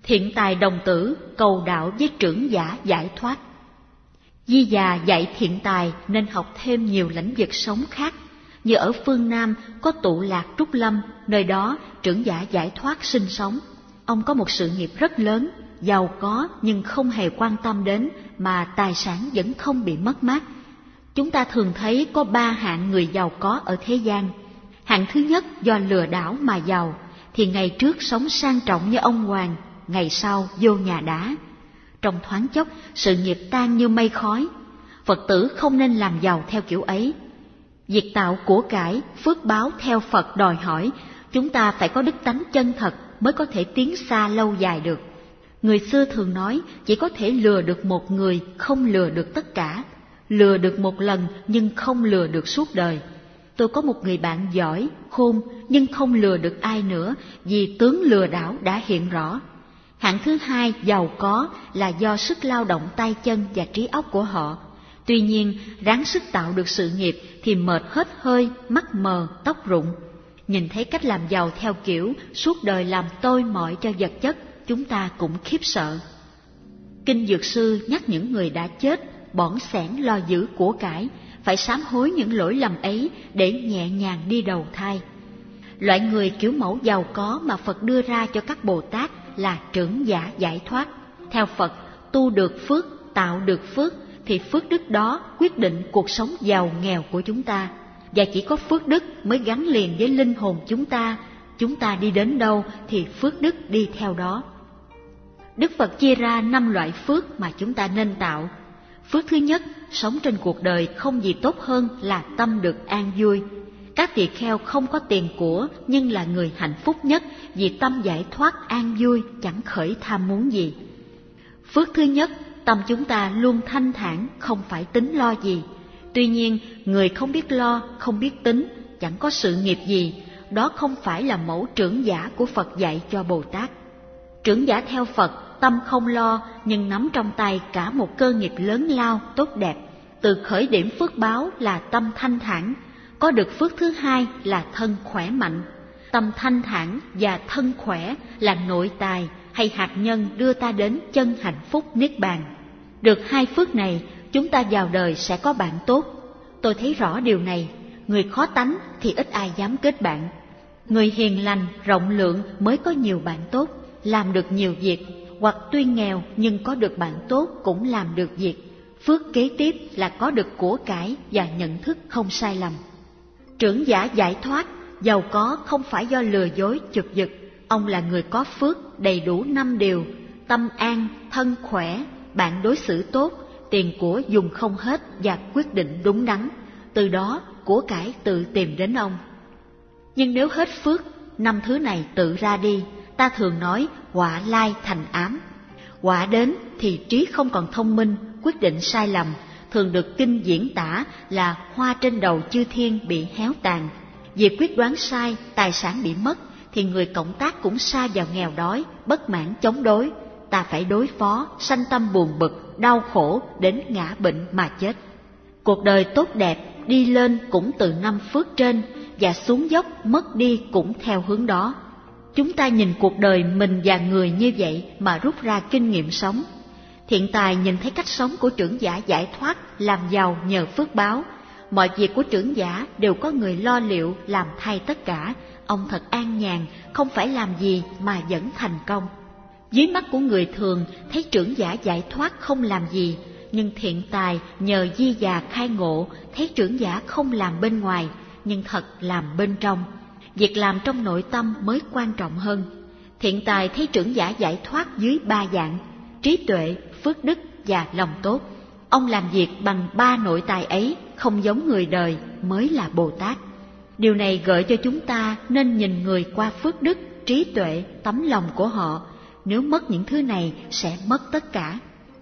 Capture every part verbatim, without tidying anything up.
Thiện tài đồng tử cầu đạo với trưởng giả giải thoát. Di Già dạy thiện tài nên học thêm nhiều lĩnh vực sống khác. Như ở phương Nam có tụ lạc Trúc Lâm, nơi đó trưởng giả giải thoát sinh sống. Ông có một sự nghiệp rất lớn, giàu có nhưng không hề quan tâm đến, mà tài sản vẫn không bị mất mát. Chúng ta thường thấy có ba hạng người giàu có ở thế gian. Hạng thứ nhất do lừa đảo mà giàu, thì ngày trước sống sang trọng như ông hoàng, ngày sau vô nhà đá. Trong thoáng chốc, sự nghiệp tan như mây khói. Phật tử không nên làm giàu theo kiểu ấy. Việc tạo của cải, phước báo theo Phật đòi hỏi chúng ta phải có đức tánh chân thật mới có thể tiến xa lâu dài được. Người xưa thường nói chỉ có thể lừa được một người, không lừa được tất cả. Lừa được một lần nhưng không lừa được suốt đời. Tôi có một người bạn giỏi, khôn nhưng không lừa được ai nữa, vì tướng lừa đảo đã hiện rõ. Hạng thứ hai giàu có là do sức lao động tay chân và trí óc của họ. Tuy nhiên, ráng sức tạo được sự nghiệp thì mệt hết hơi, mắt mờ, tóc rụng. Nhìn thấy cách làm giàu theo kiểu suốt đời làm tôi mọi cho vật chất, chúng ta cũng khiếp sợ. Kinh Dược Sư nhắc những người đã chết, bỏn xẻn lo giữ của cải, phải sám hối những lỗi lầm ấy để nhẹ nhàng đi đầu thai. Loại người kiểu mẫu giàu có mà Phật đưa ra cho các Bồ Tát là trưởng giả giải thoát. Theo Phật, tu được phước, tạo được phước, thì phước đức đó quyết định cuộc sống giàu nghèo của chúng ta. Và chỉ có phước đức mới gắn liền với linh hồn chúng ta. Chúng ta đi đến đâu thì phước đức đi theo đó. Đức Phật chia ra năm loại phước mà chúng ta nên tạo. Phước thứ nhất, sống trên cuộc đời không gì tốt hơn là tâm được an vui. Các tỳ kheo không có tiền của nhưng là người hạnh phúc nhất, vì tâm giải thoát an vui, chẳng khởi tham muốn gì. Phước thứ nhất, tâm chúng ta luôn thanh thản, không phải tính lo gì. Tuy nhiên, người không biết lo, không biết tính, chẳng có sự nghiệp gì, đó không phải là mẫu trưởng giả của Phật dạy cho Bồ Tát. Trưởng giả theo Phật, tâm không lo nhưng nắm trong tay cả một cơ nghiệp lớn lao, tốt đẹp. Từ khởi điểm phước báo là tâm thanh thản, có được phước thứ hai là thân khỏe mạnh. Tâm thanh thản và thân khỏe là nội tài hay hạt nhân đưa ta đến chân hạnh phúc niết bàn. Được hai phước này, chúng ta vào đời sẽ có bạn tốt. Tôi thấy rõ điều này, người khó tánh thì ít ai dám kết bạn. Người hiền lành, rộng lượng mới có nhiều bạn tốt, làm được nhiều việc, hoặc tuy nghèo nhưng có được bạn tốt cũng làm được việc. Phước kế tiếp là có được của cải và nhận thức không sai lầm. Trưởng giả giải thoát, giàu có không phải do lừa dối chụp giật. Ông là người có phước đầy đủ năm điều: tâm an, thân khỏe, bạn đối xử tốt, tiền của dùng không hết và quyết định đúng đắn. Từ đó của cải tự tìm đến ông. Nhưng nếu hết phước, năm thứ này tự ra đi, ta thường nói họa lai thành ám. Họa đến thì trí không còn thông minh, quyết định sai lầm, thường được kinh diễn tả là hoa trên đầu chư thiên bị héo tàn. Vì quyết đoán sai, tài sản bị mất, thì người cộng tác cũng sa vào nghèo đói, bất mãn chống đối. Ta phải đối phó, sanh tâm buồn bực, đau khổ, đến ngã bệnh mà chết. Cuộc đời tốt đẹp, đi lên cũng từ năm phước trên, và xuống dốc mất đi cũng theo hướng đó. Chúng ta nhìn cuộc đời mình và người như vậy mà rút ra kinh nghiệm sống. Thiện tài nhìn thấy cách sống của trưởng giả giải thoát, làm giàu nhờ phước báo. Mọi việc của trưởng giả đều có người lo liệu làm thay tất cả. Ông thật an nhàn, không phải làm gì mà vẫn thành công. Dưới mắt của người thường thấy trưởng giả giải thoát không làm gì, nhưng thiện tài nhờ Di Già khai ngộ thấy trưởng giả không làm bên ngoài, nhưng thật làm bên trong. Việc làm trong nội tâm mới quan trọng hơn. Thiện tài thấy trưởng giả giải thoát dưới ba dạng: trí tuệ, phước đức và lòng tốt. Ông làm việc bằng ba nội tài ấy, không giống người đời, mới là Bồ Tát. Điều này gợi cho chúng ta nên nhìn người qua phước đức, trí tuệ, tấm lòng của họ. Nếu mất những thứ này sẽ mất tất cả.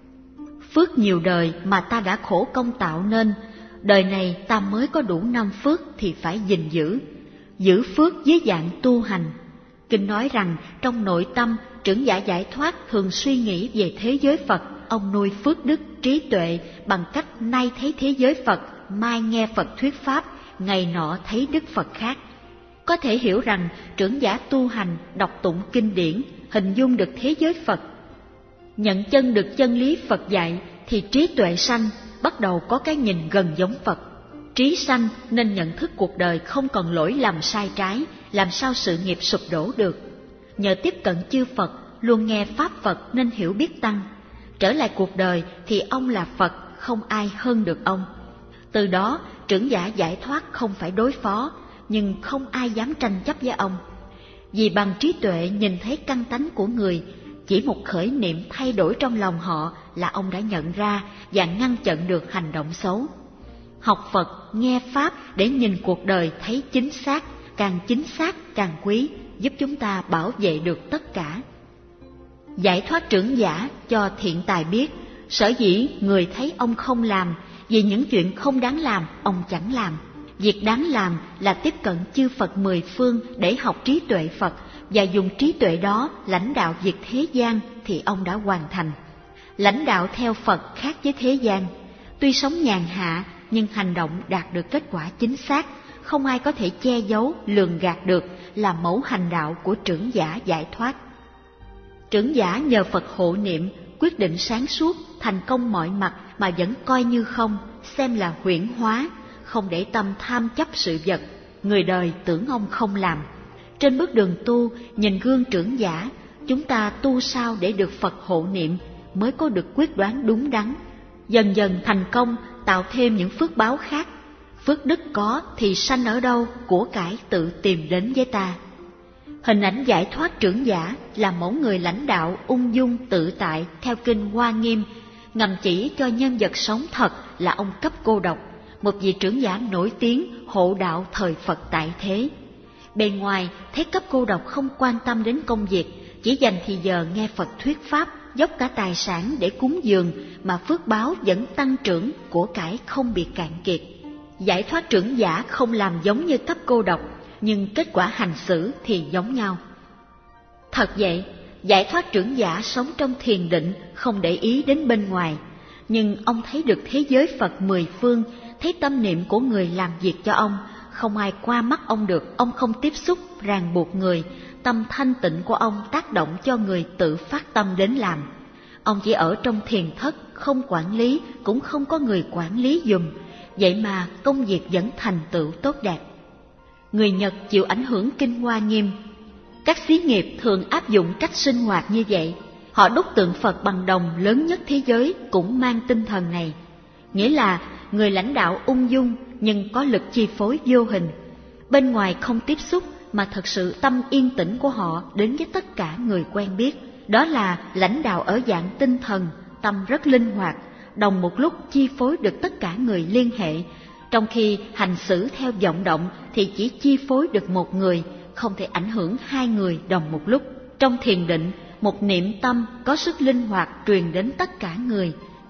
Phước nhiều đời mà ta đã khổ công tạo nên, đời này ta mới có đủ năm phước thì phải gìn giữ. Giữ phước dưới dạng tu hành. Kinh nói rằng trong nội tâm, trưởng giả giải thoát thường suy nghĩ về thế giới Phật. Ông nuôi phước đức, trí tuệ bằng cách nay thấy thế giới Phật, mai nghe Phật thuyết pháp, ngày nọ thấy Đức Phật khác. Có thể hiểu rằng trưởng giả tu hành, đọc tụng kinh điển, hình dung được thế giới Phật, nhận chân được chân lý Phật dạy, thì trí tuệ sanh, bắt đầu có cái nhìn gần giống Phật. Trí sanh nên nhận thức cuộc đời không còn lỗi lầm sai trái, làm sao sự nghiệp sụp đổ được. Nhờ tiếp cận chư Phật, luôn nghe Pháp Phật nên hiểu biết tăng. Trở lại cuộc đời thì ông là Phật, không ai hơn được ông. Từ đó, trưởng giả giải thoát không phải đối phó, nhưng không ai dám tranh chấp với ông. Vì bằng trí tuệ nhìn thấy căn tánh của người, chỉ một khởi niệm thay đổi trong lòng họ là ông đã nhận ra và ngăn chặn được hành động xấu. Học Phật, nghe Pháp để nhìn cuộc đời thấy chính xác, càng chính xác càng quý, giúp chúng ta bảo vệ được tất cả. Giải thoát trưởng giả cho thiện tài biết, sở dĩ người thấy ông không làm, vì những chuyện không đáng làm ông chẳng làm. Việc đáng làm là tiếp cận chư Phật mười phương để học trí tuệ Phật và dùng trí tuệ đó lãnh đạo việc thế gian thì ông đã hoàn thành. Lãnh đạo theo Phật khác với thế gian, tuy sống nhàn hạ nhưng hành động đạt được kết quả chính xác, không ai có thể che giấu, lường gạt được, là mẫu hành đạo của trưởng giả giải thoát. Trưởng giả nhờ Phật hộ niệm, quyết định sáng suốt, thành công mọi mặt mà vẫn coi như không, xem là huyễn hóa, không để tâm tham chấp sự vật, người đời tưởng ông không làm. Trên bước đường tu, nhìn gương trưởng giả, chúng ta tu sao để được Phật hộ niệm mới có được quyết đoán đúng đắn. Dần dần thành công, tạo thêm những phước báo khác. Phước đức có thì sanh ở đâu, của cải tự tìm đến với ta. Hình ảnh giải thoát trưởng giả là mẫu người lãnh đạo ung dung tự tại theo kinh Hoa Nghiêm, ngầm chỉ cho nhân vật sống thật là ông Cấp Cô Độc, một vị trưởng giả nổi tiếng hộ đạo thời Phật tại thế. Bề ngoài thấy Cấp Cô Độc không quan tâm đến công việc, chỉ dành thì giờ nghe Phật thuyết pháp, dốc cả tài sản để cúng dường, mà phước báo vẫn tăng trưởng, của cải không bị cạn kiệt. Giải thoát trưởng giả không làm giống như Cấp Cô Độc, nhưng kết quả hành xử thì giống nhau. Thật vậy, giải thoát trưởng giả sống trong thiền định, không để ý đến bên ngoài, nhưng ông thấy được thế giới Phật mười phương, thấy tâm niệm của người làm việc cho ông, không ai qua mắt ông được, ông không tiếp xúc, ràng buộc người, tâm thanh tịnh của ông tác động cho người tự phát tâm đến làm. Ông chỉ ở trong thiền thất, không quản lý, cũng không có người quản lý giùm, vậy mà công việc vẫn thành tựu tốt đẹp. Người Nhật chịu ảnh hưởng kinh Hoa Nghiêm. Các xí nghiệp thường áp dụng cách sinh hoạt như vậy. Họ đúc tượng Phật bằng đồng lớn nhất thế giới cũng mang tinh thần này. Nghĩa là người lãnh đạo ung dung nhưng có lực chi phối vô hình. Bên ngoài không tiếp xúc mà thật sự tâm yên tĩnh của họ đến với tất cả người quen biết. Đó là lãnh đạo ở dạng tinh thần, tâm rất linh hoạt, đồng một lúc chi phối được tất cả người liên hệ. Trong khi hành xử theo vọng động thì chỉ chi phối được một người, không thể ảnh hưởng hai người đồng một lúc. Trong thiền định, một niệm tâm có sức linh hoạt truyền đến tất cả người.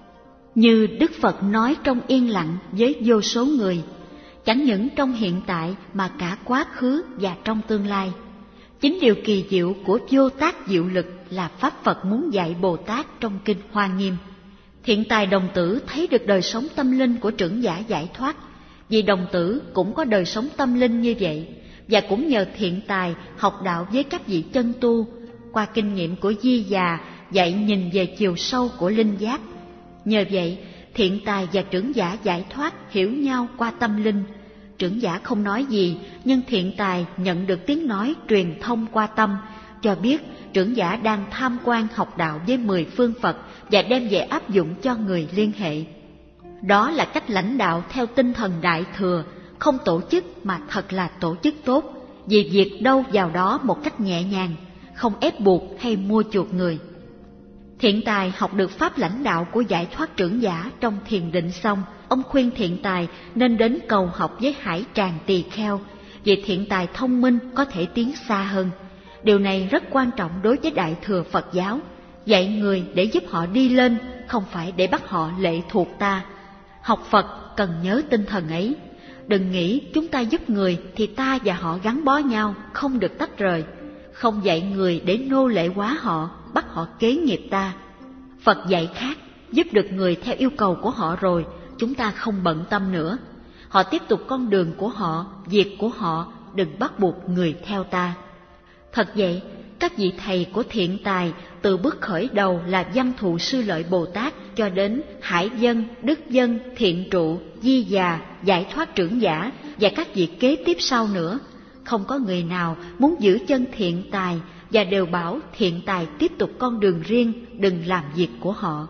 Như Đức Phật nói trong yên lặng với vô số người, chẳng những trong hiện tại mà cả quá khứ và trong tương lai. Chính điều kỳ diệu của vô tác diệu lực là Pháp Phật muốn dạy Bồ Tát trong kinh Hoa Nghiêm. Thiện tài đồng tử thấy được đời sống tâm linh của trưởng giả giải thoát, vì đồng tử cũng có đời sống tâm linh như vậy, và cũng nhờ thiện tài học đạo với các vị chân tu, qua kinh nghiệm của Di Già dạy nhìn về chiều sâu của linh giác. Nhờ vậy, thiện tài và trưởng giả giải thoát hiểu nhau qua tâm linh. Trưởng giả không nói gì, nhưng thiện tài nhận được tiếng nói truyền thông qua tâm, cho biết trưởng giả đang tham quan học đạo với mười phương Phật và đem về áp dụng cho người liên hệ. Đó là cách lãnh đạo theo tinh thần Đại Thừa, không tổ chức mà thật là tổ chức tốt, vì việc đâu vào đó một cách nhẹ nhàng, không ép buộc hay mua chuộc người. Thiện tài học được pháp lãnh đạo của giải thoát trưởng giả trong thiền định xong, ông khuyên thiện tài nên đến cầu học với Hải Tràng Tỳ Kheo, vì thiện tài thông minh có thể tiến xa hơn. Điều này rất quan trọng đối với Đại Thừa Phật giáo, dạy người để giúp họ đi lên, không phải để bắt họ lệ thuộc ta. Học Phật cần nhớ tinh thần ấy. Đừng nghĩ chúng ta giúp người thì ta và họ gắn bó nhau, không được tách rời. Không dạy người để nô lệ hóa họ, bắt họ kế nghiệp ta. Phật dạy khác, giúp được người theo yêu cầu của họ rồi, chúng ta không bận tâm nữa. Họ tiếp tục con đường của họ, việc của họ, đừng bắt buộc người theo ta. Thật vậy, các vị thầy của Thiện Tài từ bước khởi đầu là Văn Thù Sư Lợi Bồ Tát cho đến Hải Dân, Đức Dân, Thiện Trụ, Di Già, Giải Thoát Trưởng Giả và các vị kế tiếp sau nữa, không có người nào muốn giữ chân Thiện Tài và đều bảo Thiện Tài tiếp tục con đường riêng, đừng làm việc của họ.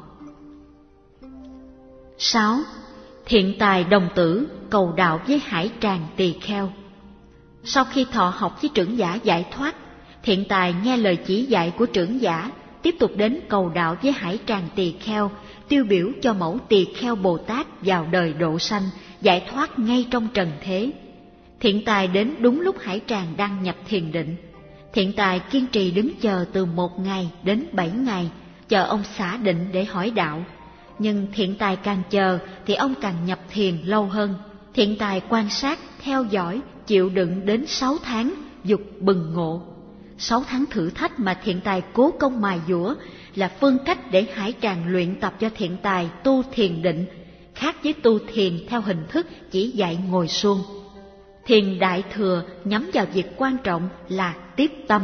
sáu. Thiện Tài đồng tử cầu đạo với Hải Tràng Tỳ Kheo. Sau khi thọ học với trưởng giả Giải Thoát, Thiện Tài nghe lời chỉ dạy của trưởng giả, tiếp tục đến cầu đạo với Hải Tràng Tỳ Kheo, tiêu biểu cho mẫu Tỳ Kheo Bồ Tát vào đời độ sanh, giải thoát ngay trong trần thế. Thiện Tài đến đúng lúc Hải Tràng đang nhập thiền định. Thiện Tài kiên trì đứng chờ từ một ngày đến bảy ngày, chờ ông xả định để hỏi đạo. Nhưng Thiện Tài càng chờ thì ông càng nhập thiền lâu hơn. Thiện Tài quan sát, theo dõi, chịu đựng đến sáu tháng, dục bừng ngộ. Sáu tháng thử thách mà Thiện Tài cố công mài dũa là phương cách để Hải Tràng luyện tập cho Thiện Tài tu thiền định, khác với tu thiền theo hình thức chỉ dạy ngồi suông. Thiền đại thừa nhắm vào việc quan trọng là tiếp tâm.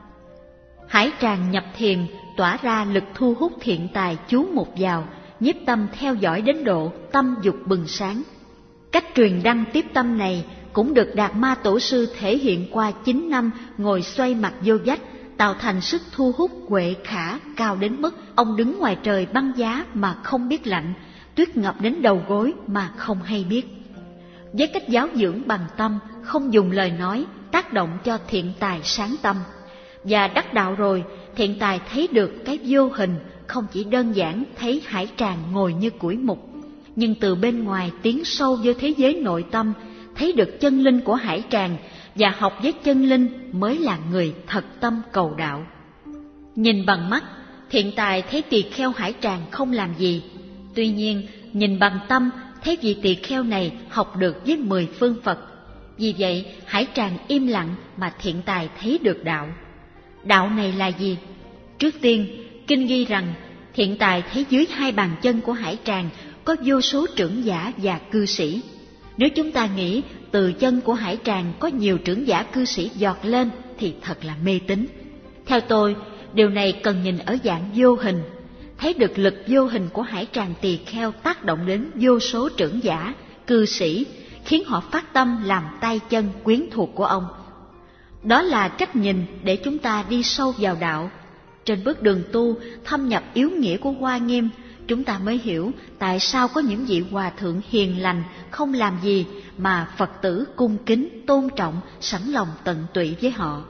Hải Tràng nhập thiền tỏa ra lực thu hút Thiện Tài chú mục vào, nhiếp tâm theo dõi đến độ tâm dục bừng sáng. Cách truyền đăng tiếp tâm này cũng được Đạt Ma Tổ sư thể hiện qua chín năm ngồi xoay mặt vô vách, tạo thành sức thu hút huệ khả cao đến mức ông đứng ngoài trời băng giá mà không biết lạnh, tuyết ngập đến đầu gối mà không hay biết. Với cách giáo dưỡng bằng tâm, không dùng lời nói, tác động cho Thiện Tài sáng tâm. Và đắc đạo rồi, Thiện Tài thấy được cái vô hình, không chỉ đơn giản thấy Hải Tràng ngồi như củi mục, nhưng từ bên ngoài tiến sâu vô thế giới nội tâm, thấy được chân linh của Hải Tràng, và học với chân linh mới là người thật tâm cầu đạo. Nhìn bằng mắt, Thiện Tài thấy tỳ kheo Hải Tràng không làm gì. Tuy nhiên, nhìn bằng tâm, thấy vị tỳ kheo này học được với mười phương Phật. Vì vậy, Hải Tràng im lặng mà Thiện Tài thấy được đạo. Đạo này là gì? Trước tiên, kinh ghi rằng Thiện Tài thấy dưới hai bàn chân của Hải Tràng có vô số trưởng giả và cư sĩ. Nếu chúng ta nghĩ từ chân của Hải Tràng có nhiều trưởng giả cư sĩ giọt lên thì thật là mê tín. Theo tôi, điều này cần nhìn ở dạng vô hình, thấy được lực vô hình của Hải Tràng Tỳ Kheo tác động đến vô số trưởng giả, cư sĩ, khiến họ phát tâm làm tay chân quyến thuộc của ông. Đó là cách nhìn để chúng ta đi sâu vào đạo. Trên bước đường tu, thâm nhập yếu nghĩa của Hoa Nghiêm, chúng ta mới hiểu tại sao có những vị hòa thượng hiền lành không làm gì mà Phật tử cung kính, tôn trọng, sẵn lòng tận tụy với họ.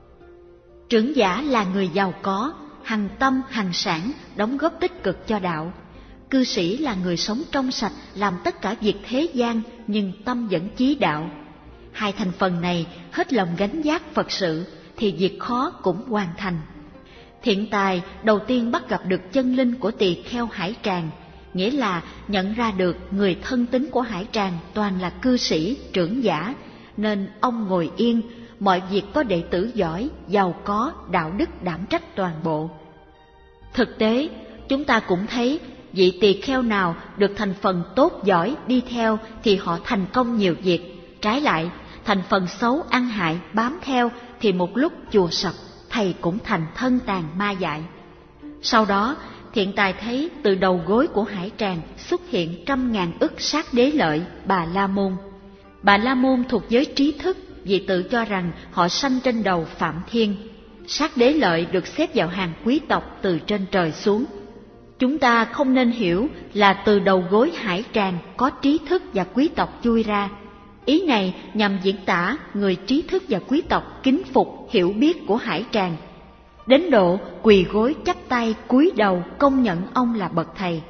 Trưởng giả là người giàu có, hằng tâm hằng sản, đóng góp tích cực cho đạo. Cư sĩ là người sống trong sạch, làm tất cả việc thế gian nhưng tâm vẫn chí đạo. Hai thành phần này hết lòng gánh vác Phật sự thì việc khó cũng hoàn thành. Thiện Tài đầu tiên bắt gặp được chân linh của tỳ kheo Hải Tràng, nghĩa là nhận ra được người thân tín của Hải Tràng toàn là cư sĩ, trưởng giả, nên ông ngồi yên, mọi việc có đệ tử giỏi, giàu có, đạo đức đảm trách toàn bộ. Thực tế, chúng ta cũng thấy vị tỳ kheo nào được thành phần tốt giỏi đi theo thì họ thành công nhiều việc. Trái lại, thành phần xấu ăn hại bám theo thì một lúc chùa sập, thầy cũng thành thân tàn ma dại. Sau đó, Thiện Tài thấy từ đầu gối của Hải Tràng xuất hiện trăm ngàn ức sát đế lợi, Bà La Môn. Bà La Môn thuộc giới trí thức vì tự cho rằng họ sanh trên đầu Phạm Thiên. Sát đế lợi được xếp vào hàng quý tộc từ trên trời xuống. Chúng ta không nên hiểu là từ đầu gối Hải Tràng có trí thức và quý tộc chui ra. Ý này nhằm diễn tả người trí thức và quý tộc kính phục, hiểu biết của Hải Tràng, đến độ quỳ gối chắp tay cúi đầu công nhận ông là bậc thầy.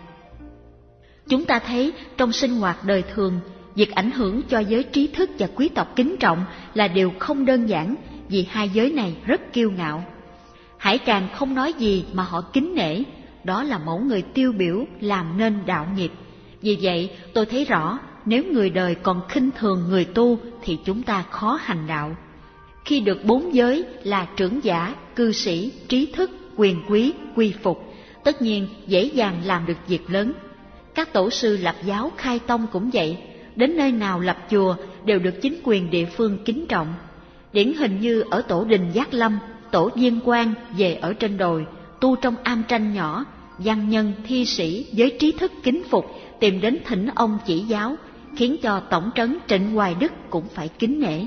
Chúng ta thấy trong sinh hoạt đời thường, việc ảnh hưởng cho giới trí thức và quý tộc kính trọng là điều không đơn giản, vì hai giới này rất kiêu ngạo. Hải Tràng không nói gì mà họ kính nể, đó là mẫu người tiêu biểu làm nên đạo nghiệp. Vì vậy, tôi thấy rõ, nếu người đời còn khinh thường người tu thì chúng ta khó hành đạo. Khi được bốn giới là trưởng giả, cư sĩ, trí thức, quyền quý, quy phục, tất nhiên dễ dàng làm được việc lớn. Các tổ sư lập giáo khai tông cũng vậy, đến nơi nào lập chùa đều được chính quyền địa phương kính trọng. Điển hình như ở tổ đình Giác Lâm, tổ Viên Quang về ở trên đồi, tu trong am tranh nhỏ, văn nhân, thi sĩ, giới trí thức kính phục tìm đến thỉnh ông chỉ giáo, khiến cho tổng trấn Trịnh Hoài Đức cũng phải kính nể.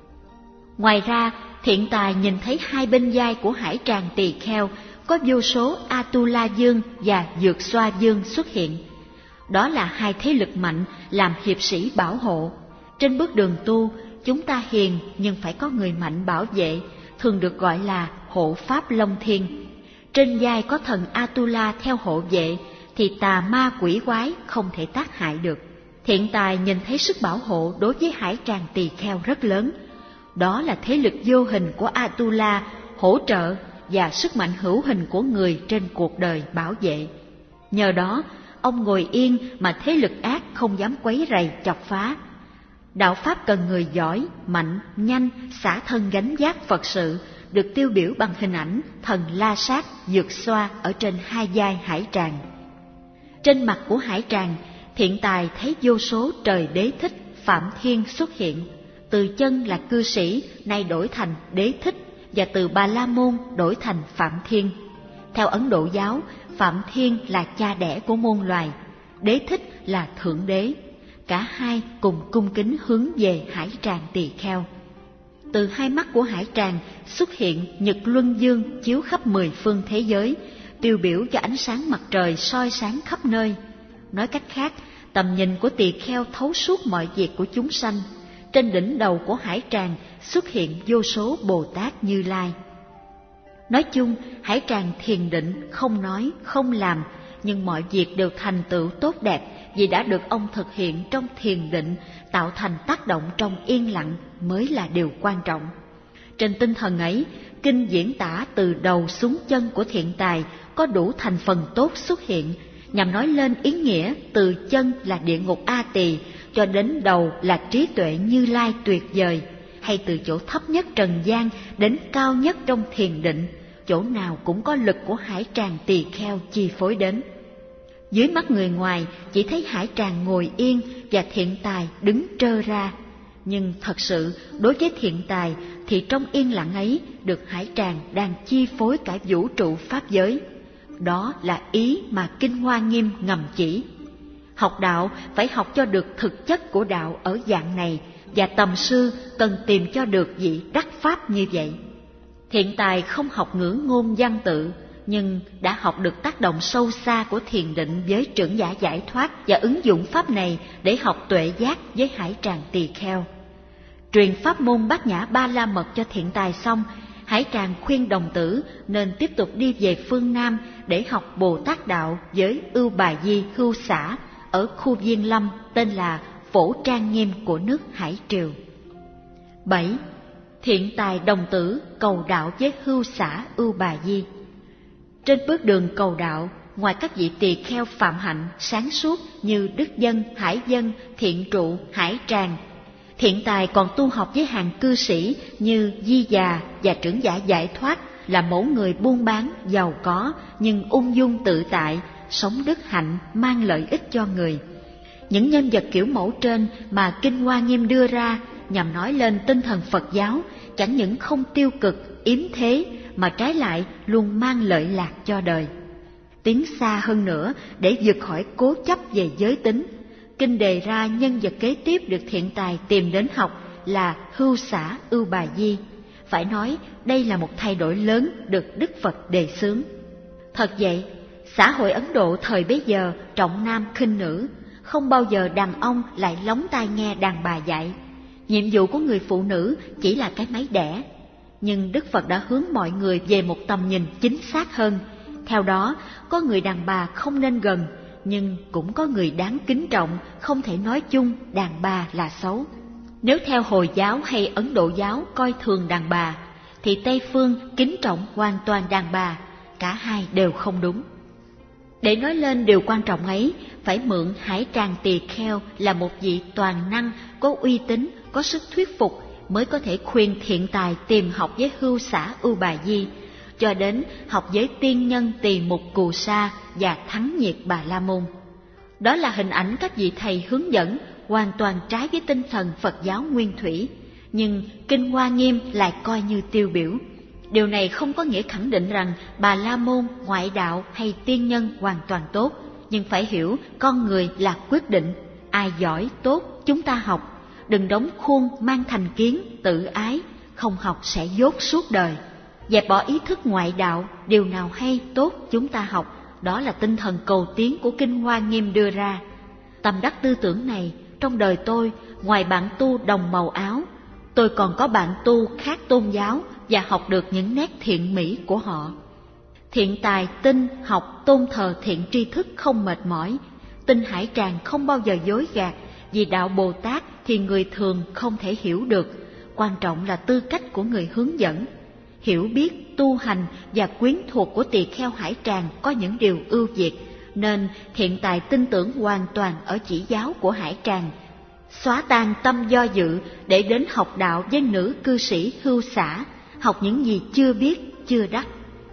Ngoài ra, thiện tài nhìn thấy hai bên vai của hải tràng tỳ kheo có vô số Atula Dương và Dược Xoa Dương xuất hiện. Đó là hai thế lực mạnh làm hiệp sĩ bảo hộ. Trên bước đường tu, chúng ta hiền nhưng phải có người mạnh bảo vệ, thường được gọi là hộ pháp Long Thiên. Trên vai có thần Atula theo hộ vệ, thì tà ma quỷ quái không thể tác hại được. Thiện tài nhìn thấy sức bảo hộ đối với hải tràng tỳ kheo rất lớn. Đó là thế lực vô hình của Atula hỗ trợ và sức mạnh hữu hình của người trên cuộc đời bảo vệ. Nhờ đó, ông ngồi yên mà thế lực ác không dám quấy rầy chọc phá. Đạo Pháp cần người giỏi, mạnh, nhanh, xả thân gánh vác Phật sự, được tiêu biểu bằng hình ảnh thần La Sát, Dược Xoa ở trên hai vai hải tràng. Trên mặt của hải tràng, thiện tài thấy vô số trời đế thích, Phạm Thiên xuất hiện. Từ chân là cư sĩ, nay đổi thành đế thích, và từ Bà La Môn đổi thành Phạm Thiên. Theo Ấn Độ giáo, Phạm Thiên là cha đẻ của muôn loài, đế thích là thượng đế. Cả hai cùng cung kính hướng về hải tràng tỳ kheo. Từ hai mắt của hải tràng xuất hiện Nhật Luân Dương chiếu khắp mười phương thế giới, tiêu biểu cho ánh sáng mặt trời soi sáng khắp nơi. Nói cách khác, tầm nhìn của tỳ kheo thấu suốt mọi việc của chúng sanh. Trên đỉnh đầu của hải tràng xuất hiện vô số Bồ Tát Như Lai. Nói chung, hải tràng thiền định, không nói, không làm, nhưng mọi việc đều thành tựu tốt đẹp vì đã được ông thực hiện trong thiền định, tạo thành tác động trong yên lặng mới là điều quan trọng. Trên tinh thần ấy, kinh diễn tả từ đầu xuống chân của thiện tài có đủ thành phần tốt xuất hiện, nhằm nói lên ý nghĩa từ chân là địa ngục A Tỳ cho đến đầu là trí tuệ Như Lai tuyệt vời, hay từ chỗ thấp nhất trần gian đến cao nhất trong thiền định, chỗ nào cũng có lực của hải tràng tỳ kheo chi phối đến. Dưới mắt người ngoài chỉ thấy hải tràng ngồi yên và thiện tài đứng trơ ra, nhưng thật sự đối với thiện tài thì trong yên lặng ấy được hải tràng đang chi phối cả vũ trụ pháp giới. Đó là ý mà Kinh Hoa Nghiêm ngầm chỉ. Học đạo phải học cho được thực chất của đạo ở dạng này, và tầm sư cần tìm cho được vị đắc pháp như vậy. Thiện tài không học ngữ ngôn văn tự, nhưng đã học được tác động sâu xa của thiền định với trưởng giả giải thoát và ứng dụng pháp này để học tuệ giác với hải tràng tỳ kheo. Truyền pháp môn Bát Nhã Ba La Mật cho thiện tài xong, hải tràng khuyên đồng tử nên tiếp tục đi về phương Nam để học Bồ Tát đạo với Ưu Bà Di Hưu Xã ở khu Viên Lâm tên là Phổ Trang Nghiêm của nước Hải Triều. bảy. Thiện tài đồng tử cầu đạo với Hưu Xã Ưu Bà Di. Trên bước đường cầu đạo, ngoài các vị tỳ kheo phạm hạnh sáng suốt như Đức Dân, Hải Dân, Thiện Trụ, Hải Tràng, thiện tài còn tu học với hàng cư sĩ như Di Già và trưởng giả giải thoát, là mẫu người buôn bán, giàu có nhưng ung dung tự tại, sống đức hạnh, mang lợi ích cho người. Những nhân vật kiểu mẫu trên mà Kinh Hoa Nghiêm đưa ra nhằm nói lên tinh thần Phật giáo chẳng những không tiêu cực, yếm thế, mà trái lại luôn mang lợi lạc cho đời. Tiến xa hơn nữa để vượt khỏi cố chấp về giới tính, Kinh đề ra nhân vật kế tiếp được thiện tài tìm đến học là Hưu Xã Ưu Bà Di. Phải nói đây là một thay đổi lớn được Đức Phật đề xướng. Thật vậy, xã hội Ấn Độ thời bấy giờ trọng nam khinh nữ, không bao giờ đàn ông lại lóng tai nghe đàn bà dạy. Nhiệm vụ của người phụ nữ chỉ là cái máy đẻ. Nhưng Đức Phật đã hướng mọi người về một tầm nhìn chính xác hơn. Theo đó, có người đàn bà không nên gần, nhưng cũng có người đáng kính trọng, không thể nói chung đàn bà là xấu. Nếu theo Hồi giáo hay Ấn Độ giáo coi thường đàn bà, thì Tây phương kính trọng hoàn toàn đàn bà, cả hai đều không đúng. Để nói lên điều quan trọng ấy, phải mượn hải tràng tỳ kheo là một vị toàn năng, có uy tín, có sức thuyết phục, mới có thể khuyên thiện tài tìm học với Hưu Xã Ưu Bà Di, cho đến học với tiên nhân Tỳ Mục Cù Sa và Thắng Nhiệt Bà La Môn. Đó là hình ảnh các vị thầy hướng dẫn hoàn toàn trái với tinh thần Phật giáo nguyên thủy. Nhưng Kinh Hoa Nghiêm lại coi như tiêu biểu. Điều này không có nghĩa khẳng định rằng Bà La Môn, ngoại đạo hay tiên nhân hoàn toàn tốt, nhưng phải hiểu con người là quyết định. Ai giỏi, tốt, chúng ta học. Đừng đóng khuôn mang thành kiến, tự ái, không học sẽ dốt suốt đời. Dẹp bỏ ý thức ngoại đạo, điều nào hay, tốt, chúng ta học. Đó là tinh thần cầu tiến của Kinh Hoa Nghiêm đưa ra. Tâm đắc tư tưởng này, trong đời tôi, ngoài bạn tu đồng màu áo, tôi còn có bạn tu khác tôn giáo và học được những nét thiện mỹ của họ. Thiện tài, tin, học, tôn thờ thiện tri thức không mệt mỏi. Tin hải tràng không bao giờ dối gạt, vì đạo Bồ Tát thì người thường không thể hiểu được. Quan trọng là tư cách của người hướng dẫn. Hiểu biết, tu hành và quyến thuộc của tỳ kheo hải tràng có những điều ưu việt, nên thiện tài tin tưởng hoàn toàn ở chỉ giáo của hải tràng. Xóa tan tâm do dự để đến học đạo với nữ cư sĩ hưu xả, học những gì chưa biết, chưa đắc.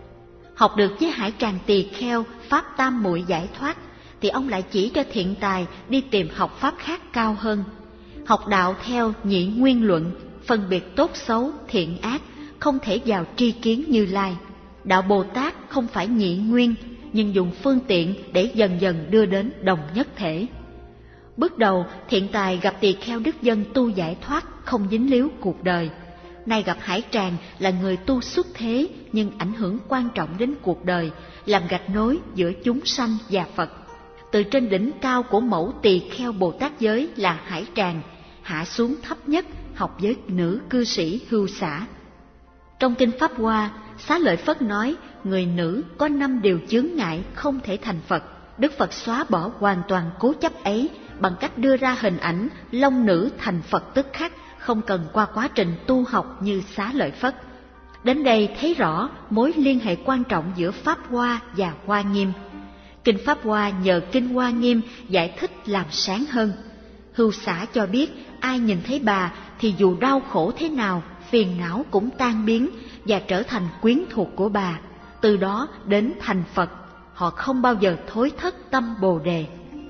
Học được với hải tràng tỳ kheo pháp tam muội giải thoát, thì ông lại chỉ cho thiện tài đi tìm học pháp khác cao hơn. Học đạo theo nhị nguyên luận, phân biệt tốt xấu, thiện ác, không thể vào tri kiến Như Lai. Đạo Bồ Tát không phải nhị nguyên, nhưng dùng phương tiện để dần dần đưa đến đồng nhất thể. Bước đầu, thiện tài gặp tỳ kheo đức dân tu giải thoát, không dính líu cuộc đời. Nay gặp hải tràng là người tu xuất thế, nhưng ảnh hưởng quan trọng đến cuộc đời, làm gạch nối giữa chúng sanh và Phật. Từ trên đỉnh cao của mẫu tỳ kheo Bồ Tát giới là hải tràng, hạ xuống thấp nhất học với nữ cư sĩ hưu xả. Trong Kinh Pháp Hoa, Xá Lợi Phất nói người nữ có năm điều chướng ngại không thể thành Phật. Đức Phật xóa bỏ hoàn toàn cố chấp ấy bằng cách đưa ra hình ảnh long nữ thành Phật tức khắc, không cần qua quá trình tu học như Xá Lợi Phất. Đến đây thấy rõ mối liên hệ quan trọng giữa Pháp Hoa và Hoa Nghiêm. Kinh Pháp Hoa nhờ Kinh Hoa Nghiêm giải thích làm sáng hơn. Hưu xả cho biết ai nhìn thấy bà thì dù đau khổ thế nào, phiền não cũng tan biến và trở thành quyến thuộc của bà. Từ đó đến thành Phật, họ không bao giờ thối thất tâm Bồ Đề.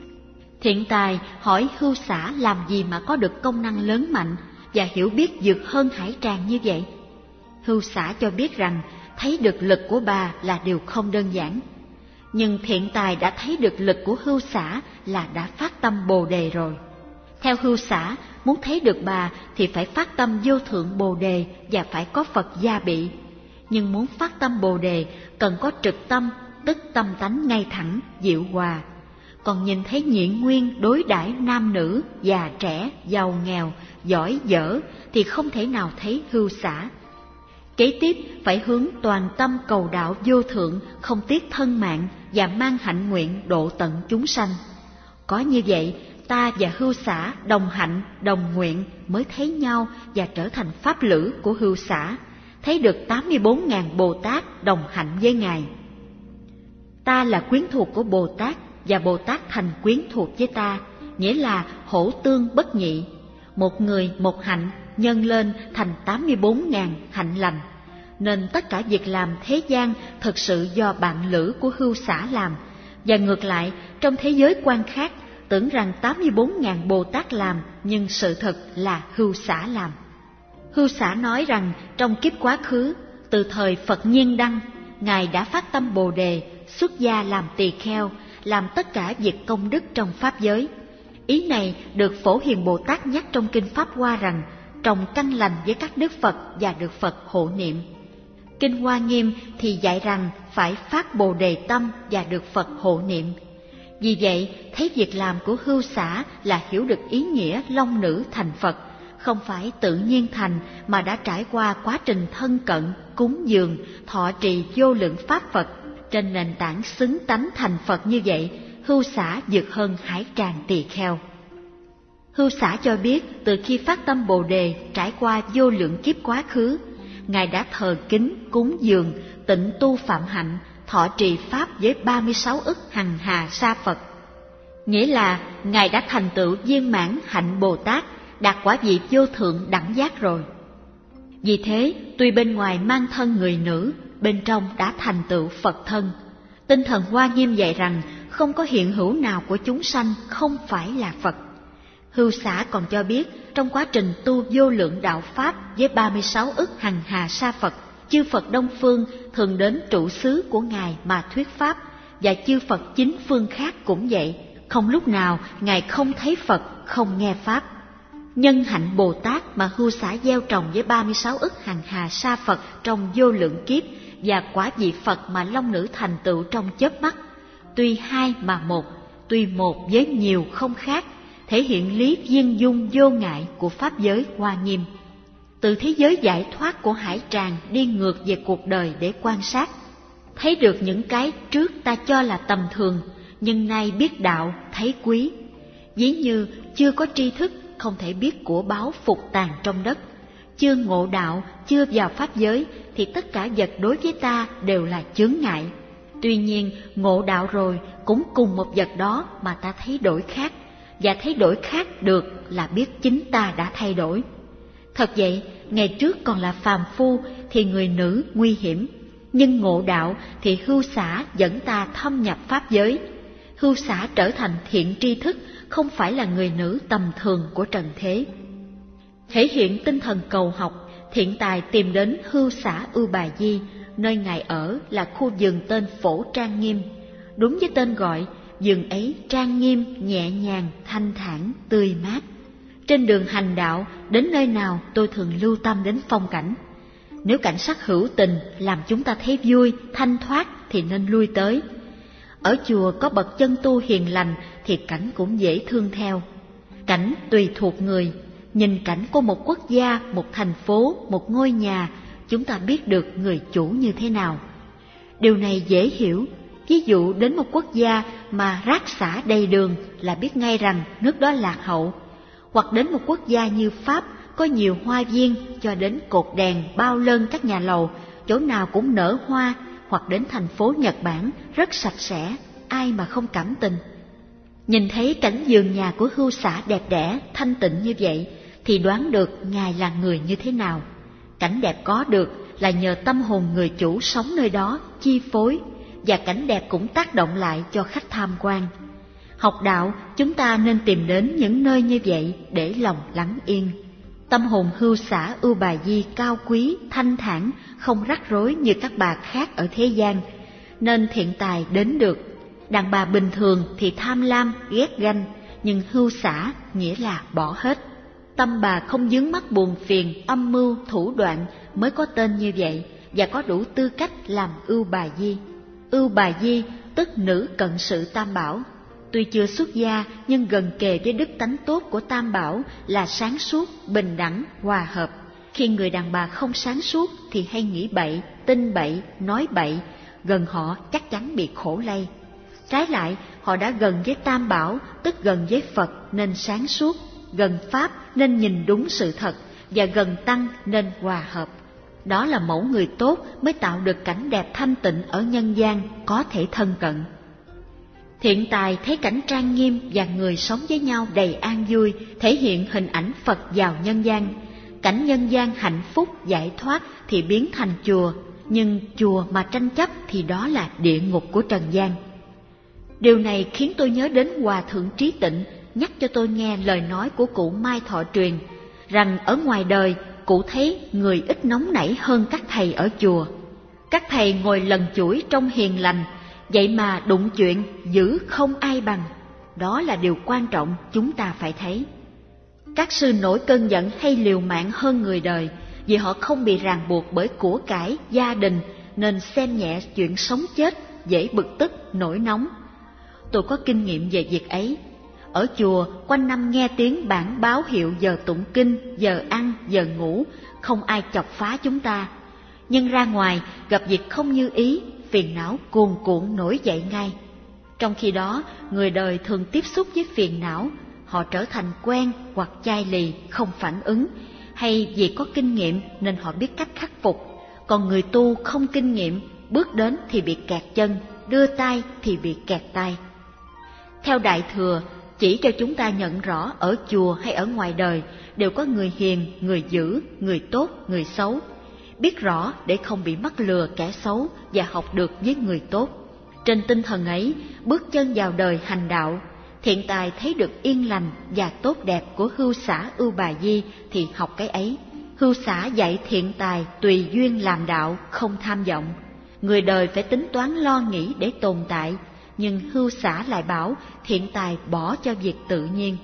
Thiện tài hỏi hưu xả làm gì mà có được công năng lớn mạnh và hiểu biết vượt hơn hải tràng như vậy. Hưu xả cho biết rằng thấy được lực của bà là điều không đơn giản. Nhưng thiện tài đã thấy được lực của hưu xả là đã phát tâm Bồ Đề rồi. Theo hưu xả, muốn thấy được bà thì phải phát tâm vô thượng Bồ Đề và phải có Phật gia bị. Nhưng muốn phát tâm Bồ Đề cần có trực tâm, tức tâm tánh ngay thẳng, diệu hòa. Còn nhìn thấy nhị nguyên đối đãi nam nữ, già trẻ, giàu nghèo, giỏi dở thì không thể nào thấy hưu xả. Kế tiếp phải hướng toàn tâm cầu đạo vô thượng, không tiếc thân mạng và mang hạnh nguyện độ tận chúng sanh. Có như vậy, ta và hưu xả đồng hạnh, đồng nguyện mới thấy nhau và trở thành pháp lữ của hưu xả, thấy được tám mươi bốn ngàn Bồ Tát đồng hạnh với Ngài. Ta là quyến thuộc của Bồ Tát và Bồ Tát thành quyến thuộc với ta, nghĩa là hỗ tương bất nhị. Một người một hạnh nhân lên thành tám mươi bốn ngàn hạnh lành. Nên tất cả việc làm thế gian thực sự do bạn lữ của hưu xả làm, và ngược lại trong thế giới quan khác tưởng rằng tám mươi bốn ngàn Bồ Tát làm, nhưng sự thật là hưu xả làm. Hưu xả nói rằng trong kiếp quá khứ, từ thời Phật Nhiên Đăng, Ngài đã phát tâm Bồ Đề, xuất gia làm tỳ kheo, làm tất cả việc công đức trong Pháp giới. Ý này được Phổ Hiền Bồ Tát nhắc trong Kinh Pháp Hoa rằng trồng căn lành với các đức Phật và được Phật hộ niệm. Kinh Hoa Nghiêm thì dạy rằng phải phát Bồ Đề tâm và được Phật hộ niệm. Vì vậy, thấy việc làm của hưu xả là hiểu được ý nghĩa long nữ thành Phật, không phải tự nhiên thành mà đã trải qua quá trình thân cận, cúng dường, thọ trì vô lượng pháp Phật. Trên nền tảng xứng tánh thành Phật như vậy, hưu xả vượt hơn hải tràng tỳ kheo. Hưu xả cho biết từ khi phát tâm Bồ Đề trải qua vô lượng kiếp quá khứ, Ngài đã thờ kính, cúng dường, tịnh tu phạm hạnh, thọ trì pháp với ba mươi sáu ức hằng hà sa Phật. Nghĩa là Ngài đã thành tựu viên mãn hạnh Bồ Tát, đạt quả vị vô thượng đẳng giác rồi. Vì thế, tuy bên ngoài mang thân người nữ, bên trong đã thành tựu Phật thân. Tinh thần Hoa Nghiêm dạy rằng không có hiện hữu nào của chúng sanh không phải là Phật. Hưu Xả còn cho biết trong quá trình tu vô lượng đạo Pháp với ba mươi sáu ức hằng hà sa Phật, chư Phật Đông Phương thường đến trụ xứ của Ngài mà thuyết Pháp, và chư Phật chín phương khác cũng vậy, không lúc nào Ngài không thấy Phật, không nghe Pháp. Nhân hạnh Bồ Tát mà Hưu Xả gieo trồng với ba mươi sáu ức hằng hà sa Phật trong vô lượng kiếp, và quả vị Phật mà long nữ thành tựu trong chớp mắt, tuy hai mà một, tuy một với nhiều không khác, thể hiện lý viên dung vô ngại của Pháp giới Hoa Nghiêm. Từ thế giới giải thoát của hải tràng đi ngược về cuộc đời để quan sát, thấy được những cái trước ta cho là tầm thường, nhưng nay biết đạo thấy quý. Ví như chưa có tri thức, không thể biết của báu phục tàng trong đất. Chưa ngộ đạo, chưa vào Pháp giới, thì tất cả vật đối với ta đều là chướng ngại. Tuy nhiên, ngộ đạo rồi, cũng cùng một vật đó mà ta thấy đổi khác, và thấy đổi khác được là biết chính ta đã thay đổi. Thật vậy, ngày trước còn là phàm phu thì người nữ nguy hiểm, nhưng ngộ đạo thì Hưu Xả dẫn ta thâm nhập Pháp giới. Hưu Xả trở thành thiện tri thức, không phải là người nữ tầm thường của trần thế. Thể hiện tinh thần cầu học, thiện tài tìm đến Hưu Xả Ưu Bà Di, nơi Ngài ở là khu vườn tên Phổ Trang Nghiêm. Đúng với tên gọi, vườn ấy trang nghiêm, nhẹ nhàng, thanh thản, tươi mát. Trên đường hành đạo, đến nơi nào tôi thường lưu tâm đến phong cảnh. Nếu cảnh sắc hữu tình làm chúng ta thấy vui, thanh thoát thì nên lui tới. Ở chùa có bậc chân tu hiền lành thì cảnh cũng dễ thương theo. Cảnh tùy thuộc người, nhìn cảnh của một quốc gia, một thành phố, một ngôi nhà, chúng ta biết được người chủ như thế nào. Điều này dễ hiểu. Ví dụ đến một quốc gia mà rác xả đầy đường là biết ngay rằng nước đó lạc hậu. Hoặc đến một quốc gia như Pháp có nhiều hoa viên cho đến cột đèn bao lơn các nhà lầu, chỗ nào cũng nở hoa. Hoặc đến thành phố Nhật Bản rất sạch sẽ, ai mà không cảm tình. Nhìn thấy cảnh vườn nhà của Hưu Xả đẹp đẽ, thanh tịnh như vậy thì đoán được Ngài là người như thế nào. Cảnh đẹp có được là nhờ tâm hồn người chủ sống nơi đó chi phối, và cảnh đẹp cũng tác động lại cho khách tham quan. Học đạo, chúng ta nên tìm đến những nơi như vậy để lòng lắng yên. Tâm hồn Hưu Xả Ưu Bà Di cao quý, thanh thản, không rắc rối như các bà khác ở thế gian, nên thiện tài đến được. Đàn bà bình thường thì tham lam, ghét ganh, nhưng Hưu Xả nghĩa là bỏ hết. Tâm bà không vướng mắc buồn phiền, âm mưu, thủ đoạn mới có tên như vậy, và có đủ tư cách làm Ưu Bà Di. Ưu Bà Di tức nữ cận sự Tam Bảo. Tuy chưa xuất gia nhưng gần kề với đức tánh tốt của Tam Bảo là sáng suốt, bình đẳng, hòa hợp. Khi người đàn bà không sáng suốt thì hay nghĩ bậy, tin bậy, nói bậy, gần họ chắc chắn bị khổ lây. Trái lại, họ đã gần với Tam Bảo, tức gần với Phật nên sáng suốt, gần Pháp nên nhìn đúng sự thật, và gần Tăng nên hòa hợp. Đó là mẫu người tốt mới tạo được cảnh đẹp thanh tịnh ở nhân gian, có thể thân cận. Thiện tài thấy cảnh trang nghiêm và người sống với nhau đầy an vui, thể hiện hình ảnh Phật vào nhân gian. Cảnh nhân gian hạnh phúc, giải thoát thì biến thành chùa, nhưng chùa mà tranh chấp thì đó là địa ngục của trần gian. Điều này khiến tôi nhớ đến Hòa Thượng Trí Tịnh nhắc cho tôi nghe lời nói của cụ Mai Thọ Truyền, rằng ở ngoài đời cụ thấy người ít nóng nảy hơn các thầy ở chùa. Các thầy ngồi lần chuỗi trong hiền lành, vậy mà đụng chuyện giữ không ai bằng. Đó là điều quan trọng chúng ta phải thấy. Các sư nổi cơn giận hay liều mạng hơn người đời, vì họ không bị ràng buộc bởi của cải, gia đình, nên xem nhẹ chuyện sống chết, dễ bực tức, nổi nóng. Tôi có kinh nghiệm về việc ấy. Ở chùa, quanh năm nghe tiếng bảng báo hiệu giờ tụng kinh, giờ ăn, giờ ngủ, không ai chọc phá chúng ta. Nhưng ra ngoài, gặp việc không như ý, phiền não cuồn cuộn nổi dậy ngay. Trong khi đó, người đời thường tiếp xúc với phiền não, họ trở thành quen hoặc chai lì, không phản ứng, hay vì có kinh nghiệm nên họ biết cách khắc phục. Còn người tu không kinh nghiệm, bước đến thì bị kẹt chân, đưa tay thì bị kẹt tay. Theo Đại Thừa, chỉ cho chúng ta nhận rõ ở chùa hay ở ngoài đời đều có người hiền, người dữ, người tốt, người xấu. Biết rõ để không bị mắc lừa kẻ xấu và học được với người tốt. Trên tinh thần ấy, bước chân vào đời hành đạo, thiện tài thấy được yên lành và tốt đẹp của hưu xã Ưu Bà Di thì học cái ấy. Hưu xã dạy thiện tài tùy duyên làm đạo, không tham vọng. Người đời phải tính toán lo nghĩ để tồn tại, nhưng hưu xã lại bảo thiện tài bỏ cho việc tự nhiên.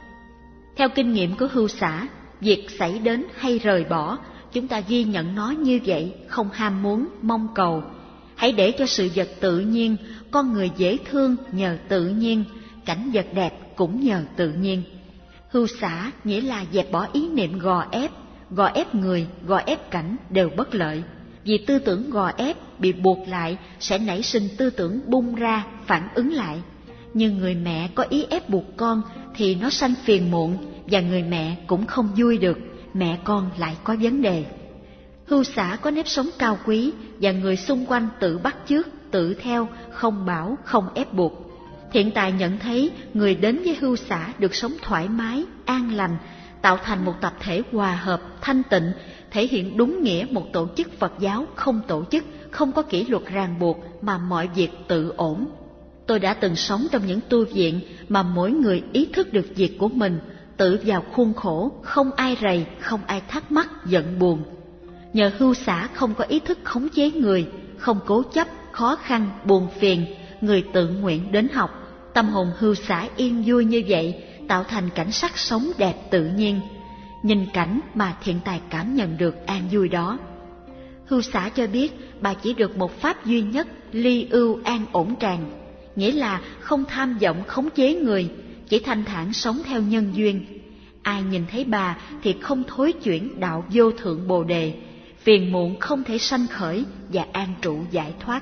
Theo kinh nghiệm của hưu xã, việc xảy đến hay rời bỏ, chúng ta ghi nhận nó như vậy, không ham muốn, mong cầu. Hãy để cho sự vật tự nhiên, con người dễ thương nhờ tự nhiên, cảnh vật đẹp cũng nhờ tự nhiên. Hưu xã nghĩa là dẹp bỏ ý niệm gò ép, gò ép người, gò ép cảnh đều bất lợi. Vì tư tưởng gò ép bị buộc lại sẽ nảy sinh tư tưởng bung ra, phản ứng lại. Nhưng người mẹ có ý ép buộc con thì nó sanh phiền muộn, và người mẹ cũng không vui được, mẹ con lại có vấn đề. Hưu xã có nếp sống cao quý, và người xung quanh tự bắt chước, tự theo, không bảo, không ép buộc. Thiện tài nhận thấy người đến với hưu xã được sống thoải mái, an lành, tạo thành một tập thể hòa hợp, thanh tịnh, thể hiện đúng nghĩa một tổ chức Phật giáo không tổ chức, không có kỷ luật ràng buộc mà mọi việc tự ổn. Tôi đã từng sống trong những tu viện mà mỗi người ý thức được việc của mình, tự vào khuôn khổ, không ai rầy, không ai thắc mắc, giận buồn. Nhờ hưu xã không có ý thức khống chế người, không cố chấp, khó khăn, buồn phiền, người tự nguyện đến học. Tâm hồn hưu xã yên vui như vậy, tạo thành cảnh sắc sống đẹp tự nhiên. Nhìn cảnh mà thiện tài cảm nhận được an vui đó. Hưu xã cho biết bà chỉ được một pháp duy nhất, ly ưu an ổn tràng, nghĩa là không tham vọng khống chế người, chỉ thanh thản sống theo nhân duyên. Ai nhìn thấy bà thì không thối chuyển đạo vô thượng bồ đề, phiền muộn không thể sanh khởi và an trụ giải thoát.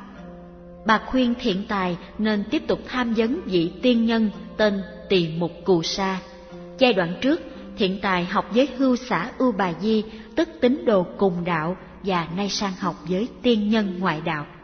Bà khuyên thiện tài nên tiếp tục tham vấn vị tiên nhân tên Tỳ Mục Cù Sa. Giai đoạn trước, thiện tài học với hưu xã Ưu Bà Di, tức tín đồ cùng đạo, và nay sang học với tiên nhân ngoại đạo.